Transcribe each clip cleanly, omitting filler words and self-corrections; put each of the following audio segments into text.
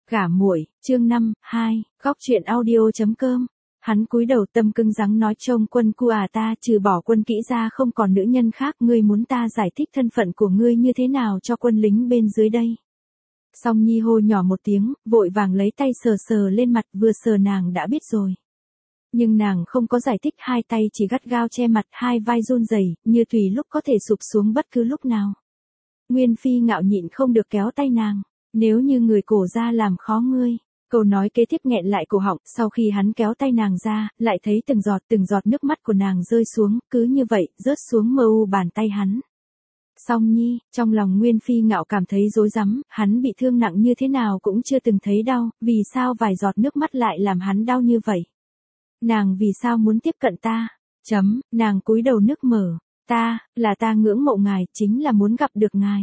Gả muội, chương 5, 2, góc truyện audio.com. Hắn cúi đầu tâm cứng rắn nói trông Quân cu à, ta trừ bỏ Quân kỹ ra không còn nữ nhân khác, ngươi muốn ta giải thích thân phận của ngươi như thế nào cho quân lính bên dưới đây. Song Nhi hô nhỏ một tiếng, vội vàng lấy tay sờ sờ lên mặt, vừa sờ nàng đã biết rồi. Nhưng nàng không có giải thích, hai tay chỉ gắt gao che mặt, hai vai run rẩy, như tùy lúc có thể sụp xuống bất cứ lúc nào. Nguyên Phi ngạo nhịn không được kéo tay nàng. Nếu như người cổ ra làm khó ngươi. Câu nói kế tiếp nghẹn lại cổ họng, sau khi hắn kéo tay nàng ra, lại thấy từng giọt nước mắt của nàng rơi xuống, cứ như vậy, rớt xuống mờ u bàn tay hắn. Song Nhi, trong lòng Nguyên Phi ngạo cảm thấy rối rắm, hắn bị thương nặng như thế nào cũng chưa từng thấy đau, vì sao vài giọt nước mắt lại làm hắn đau như vậy? Nàng vì sao muốn tiếp cận ta? Nàng cúi đầu nước mở, ta ngưỡng mộ ngài, chính là muốn gặp được ngài.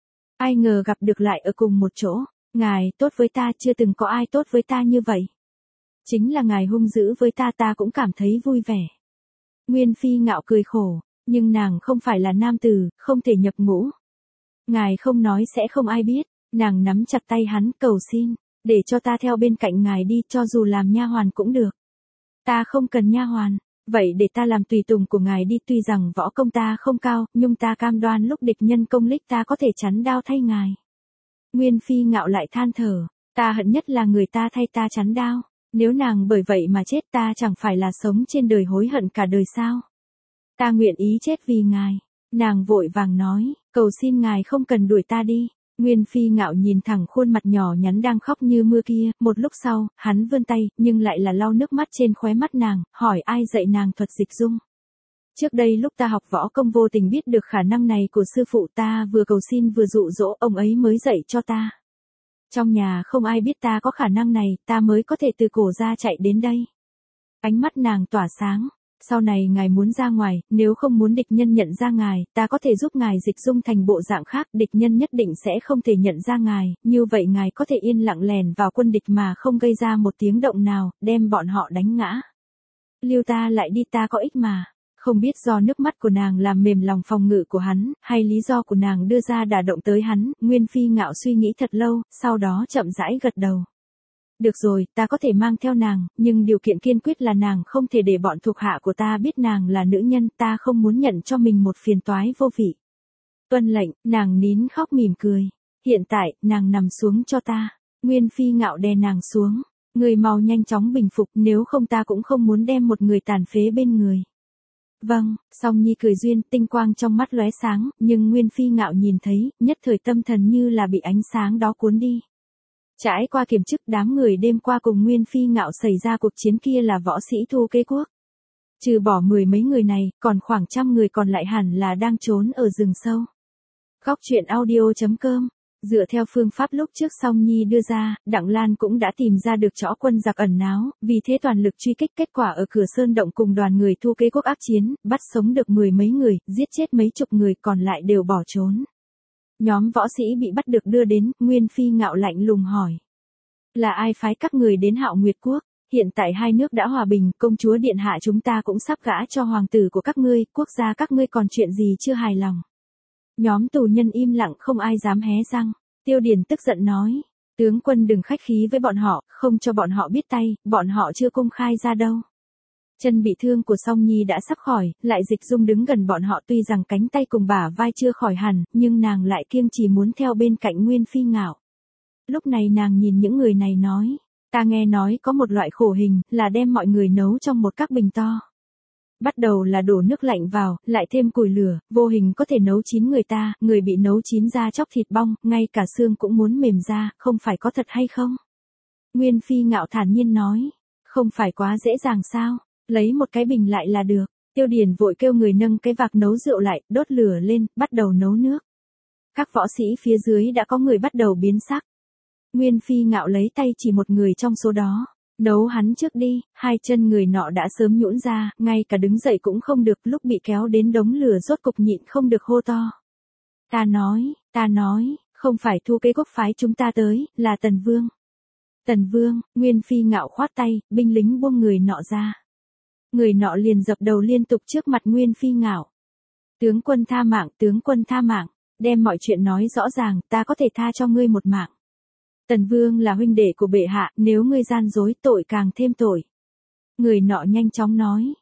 Ai ngờ gặp được lại ở cùng một chỗ, ngài tốt với ta, chưa từng có ai tốt với ta như vậy. Chính là ngài hung dữ với ta, ta cũng cảm thấy vui vẻ. Nguyên Phi ngạo cười khổ, nhưng nàng không phải là nam tử, không thể nhập ngũ. Ngài không nói sẽ không ai biết, nàng nắm chặt tay hắn cầu xin, để cho ta theo bên cạnh ngài đi, cho dù làm nha hoàn cũng được. Ta không cần nha hoàn. Vậy để ta làm tùy tùng của ngài đi, tuy rằng võ công ta không cao, nhưng ta cam đoan lúc địch nhân công kích ta có thể chắn đao thay ngài. Nguyên Phi ngạo lại than thở, ta hận nhất là người ta thay ta chắn đao, nếu nàng bởi vậy mà chết ta chẳng phải là sống trên đời hối hận cả đời sao. Ta nguyện ý chết vì ngài. Nàng vội vàng nói, cầu xin ngài không cần đuổi ta đi. Nguyên Phi ngạo nhìn thẳng khuôn mặt nhỏ nhắn đang khóc như mưa kia, một lúc sau, hắn vươn tay, nhưng lại là lau nước mắt trên khóe mắt nàng, hỏi ai dạy nàng thuật dịch dung. Trước đây lúc ta học võ công vô tình biết được khả năng này của sư phụ ta, vừa cầu xin vừa dụ dỗ ông ấy mới dạy cho ta. Trong nhà không ai biết ta có khả năng này, ta mới có thể từ cổ ra chạy đến đây. Ánh mắt nàng tỏa sáng. Sau này ngài muốn ra ngoài, nếu không muốn địch nhân nhận ra ngài, ta có thể giúp ngài dịch dung thành bộ dạng khác, địch nhân nhất định sẽ không thể nhận ra ngài, như vậy ngài có thể yên lặng lèn vào quân địch mà không gây ra một tiếng động nào, đem bọn họ đánh ngã. Lưu ta lại đi, ta có ích mà. Không biết do nước mắt của nàng làm mềm lòng phòng ngự của hắn, hay lý do của nàng đưa ra đả động tới hắn, Nguyên Phi ngạo suy nghĩ thật lâu, sau đó chậm rãi gật đầu. Được rồi, ta có thể mang theo nàng, nhưng điều kiện kiên quyết là nàng không thể để bọn thuộc hạ của ta biết nàng là nữ nhân, ta không muốn nhận cho mình một phiền toái vô vị. Tuân lệnh, nàng nín khóc mỉm cười. Hiện tại, nàng nằm xuống cho ta. Nguyên Phi ngạo đè nàng xuống. Người mau nhanh chóng bình phục, nếu không ta cũng không muốn đem một người tàn phế bên người. Vâng, Song Nhi cười duyên, tinh quang trong mắt lóe sáng, nhưng Nguyên Phi ngạo nhìn thấy, nhất thời tâm thần như là bị ánh sáng đó cuốn đi. Trải qua kiểm chức, đám người đêm qua cùng Nguyên Phi ngạo xảy ra cuộc chiến kia là võ sĩ Thu Kế Quốc. Trừ bỏ 10 mấy người này, còn khoảng 100 người còn lại hẳn là đang trốn ở rừng sâu. Góc truyện audio.com. Dựa theo phương pháp lúc trước Song Nhi đưa ra, Đặng Lan cũng đã tìm ra được chỗ quân giặc ẩn náu, vì thế toàn lực truy kích, kết quả ở cửa sơn động cùng đoàn người Thu Kế Quốc áp chiến, bắt sống được 10 mấy người, giết chết mấy chục người, còn lại đều bỏ trốn. Nhóm võ sĩ bị bắt được đưa đến, Nguyên Phi ngạo lạnh lùng hỏi. Là ai phái các người đến Hạo Nguyệt Quốc? Hiện tại hai nước đã hòa bình, công chúa điện hạ chúng ta cũng sắp gả cho hoàng tử của các ngươi, quốc gia các ngươi còn chuyện gì chưa hài lòng? Nhóm tù nhân im lặng, không ai dám hé răng. Tiêu Điền tức giận nói, tướng quân đừng khách khí với bọn họ, không cho bọn họ biết tay, bọn họ chưa công khai ra đâu. Chân bị thương của Song Nhi đã sắp khỏi, lại dịch dung đứng gần bọn họ, tuy rằng cánh tay cùng bả vai chưa khỏi hẳn, nhưng nàng lại kiêng chỉ muốn theo bên cạnh Nguyên Phi ngạo. Lúc này nàng nhìn những người này nói, ta nghe nói có một loại khổ hình, là đem mọi người nấu trong một các bình to. Bắt đầu là đổ nước lạnh vào, lại thêm củi lửa, vô hình có thể nấu chín người ta, người bị nấu chín ra chóc thịt bong, ngay cả xương cũng muốn mềm ra, không phải có thật hay không? Nguyên Phi ngạo thản nhiên nói, không phải quá dễ dàng sao? Lấy một cái bình lại là được. Tiêu Điền vội kêu người nâng cái vạc nấu rượu lại, đốt lửa lên, bắt đầu nấu nước. Các võ sĩ phía dưới đã có người bắt đầu biến sắc. Nguyên Phi ngạo lấy tay chỉ một người trong số đó. Nấu hắn trước đi, hai chân người nọ đã sớm nhũn ra, ngay cả đứng dậy cũng không được, lúc bị kéo đến đống lửa rốt cục nhịn không được hô to. Ta nói, không phải Thu Kế Quốc phái chúng ta tới, là Tần Vương. Tần Vương, Nguyên Phi ngạo khoát tay, binh lính buông người nọ ra. Người nọ liền dập đầu liên tục trước mặt Nguyên Phi ngạo. Tướng quân tha mạng, đem mọi chuyện nói rõ ràng, ta có thể tha cho ngươi một mạng. Tần Vương là huynh đệ của bệ hạ, nếu ngươi gian dối tội càng thêm tội. Người nọ nhanh chóng nói.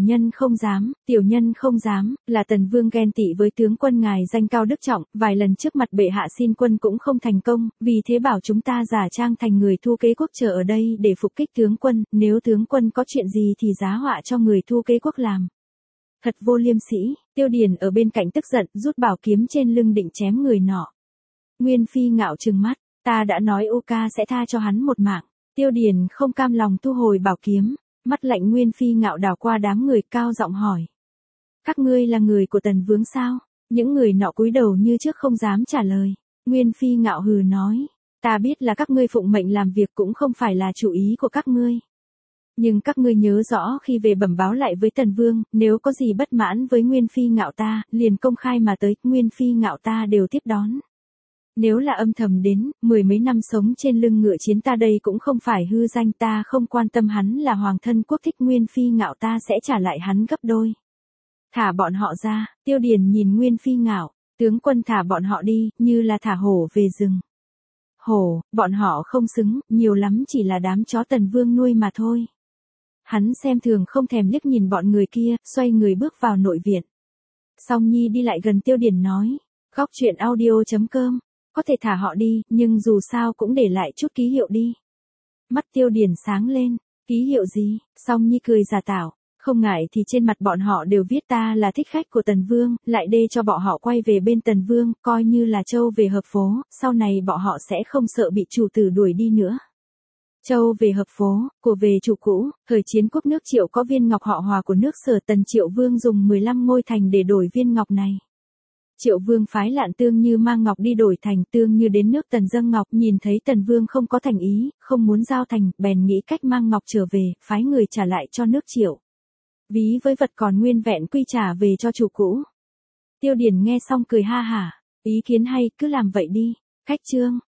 Tiểu nhân không dám, là Tần Vương ghen tị với tướng quân ngài danh cao đức trọng, vài lần trước mặt bệ hạ xin quân cũng không thành công, vì thế bảo chúng ta giả trang thành người thu kế quốc chờ ở đây để phục kích tướng quân, nếu tướng quân có chuyện gì thì giá họa cho người thu kế quốc làm. Thật vô liêm sỉ, Tiêu Điền ở bên cạnh tức giận, rút bảo kiếm trên lưng định chém người nọ. Nguyên Phi Ngạo trừng mắt, ta đã nói ô ca sẽ tha cho hắn một mạng. Tiêu Điền không cam lòng thu hồi bảo kiếm, mắt lạnh Nguyên Phi Ngạo đảo qua đám người cao giọng hỏi. Các ngươi là người của Tần Vương sao? Những người nọ cúi đầu như trước không dám trả lời. Nguyên Phi Ngạo hừ nói, ta biết là các ngươi phụng mệnh làm việc cũng không phải là chủ ý của các ngươi. Nhưng các ngươi nhớ rõ khi về bẩm báo lại với Tần Vương, nếu có gì bất mãn với Nguyên Phi Ngạo ta, liền công khai mà tới, Nguyên Phi Ngạo ta đều tiếp đón. Nếu là âm thầm đến, 10 mấy năm sống trên lưng ngựa chiến ta đây cũng không phải hư danh, ta không quan tâm hắn là hoàng thân quốc thích, Nguyên Phi Ngạo ta sẽ trả lại hắn gấp đôi. Thả bọn họ ra, Tiêu Điền nhìn Nguyên Phi Ngạo, tướng quân thả bọn họ đi, như là thả hổ về rừng. Hổ, bọn họ không xứng, nhiều lắm chỉ là đám chó Tần Vương nuôi mà thôi. Hắn xem thường không thèm liếc nhìn bọn người kia, xoay người bước vào nội viện. Song Nhi đi lại gần Tiêu Điền nói, góc truyện audio.com, có thể thả họ đi, nhưng dù sao cũng để lại chút ký hiệu đi. Mắt Tiêu Điền sáng lên, ký hiệu gì? Song Nhi cười giả tạo, không ngại thì trên mặt bọn họ đều viết ta là thích khách của Tần Vương, lại đê cho bọn họ quay về bên Tần Vương, coi như là Châu về hợp phố, sau này bọn họ sẽ không sợ bị chủ tử đuổi đi nữa. Châu về hợp phố, của về chủ cũ, thời chiến quốc nước Triệu có viên ngọc họ Hòa của nước Sở, Tần Triệu Vương dùng 15 ngôi thành để đổi viên ngọc này. Triệu Vương phái Lạn Tương Như mang ngọc đi đổi thành, Tương Như đến nước Tần dâng ngọc, nhìn thấy Tần Vương không có thành ý, không muốn giao thành, bèn nghĩ cách mang ngọc trở về, phái người trả lại cho nước Triệu. Ví với vật còn nguyên vẹn quy trả về cho chủ cũ. Tiêu Điền nghe xong cười ha hả, ý kiến hay, cứ làm vậy đi. Khách chương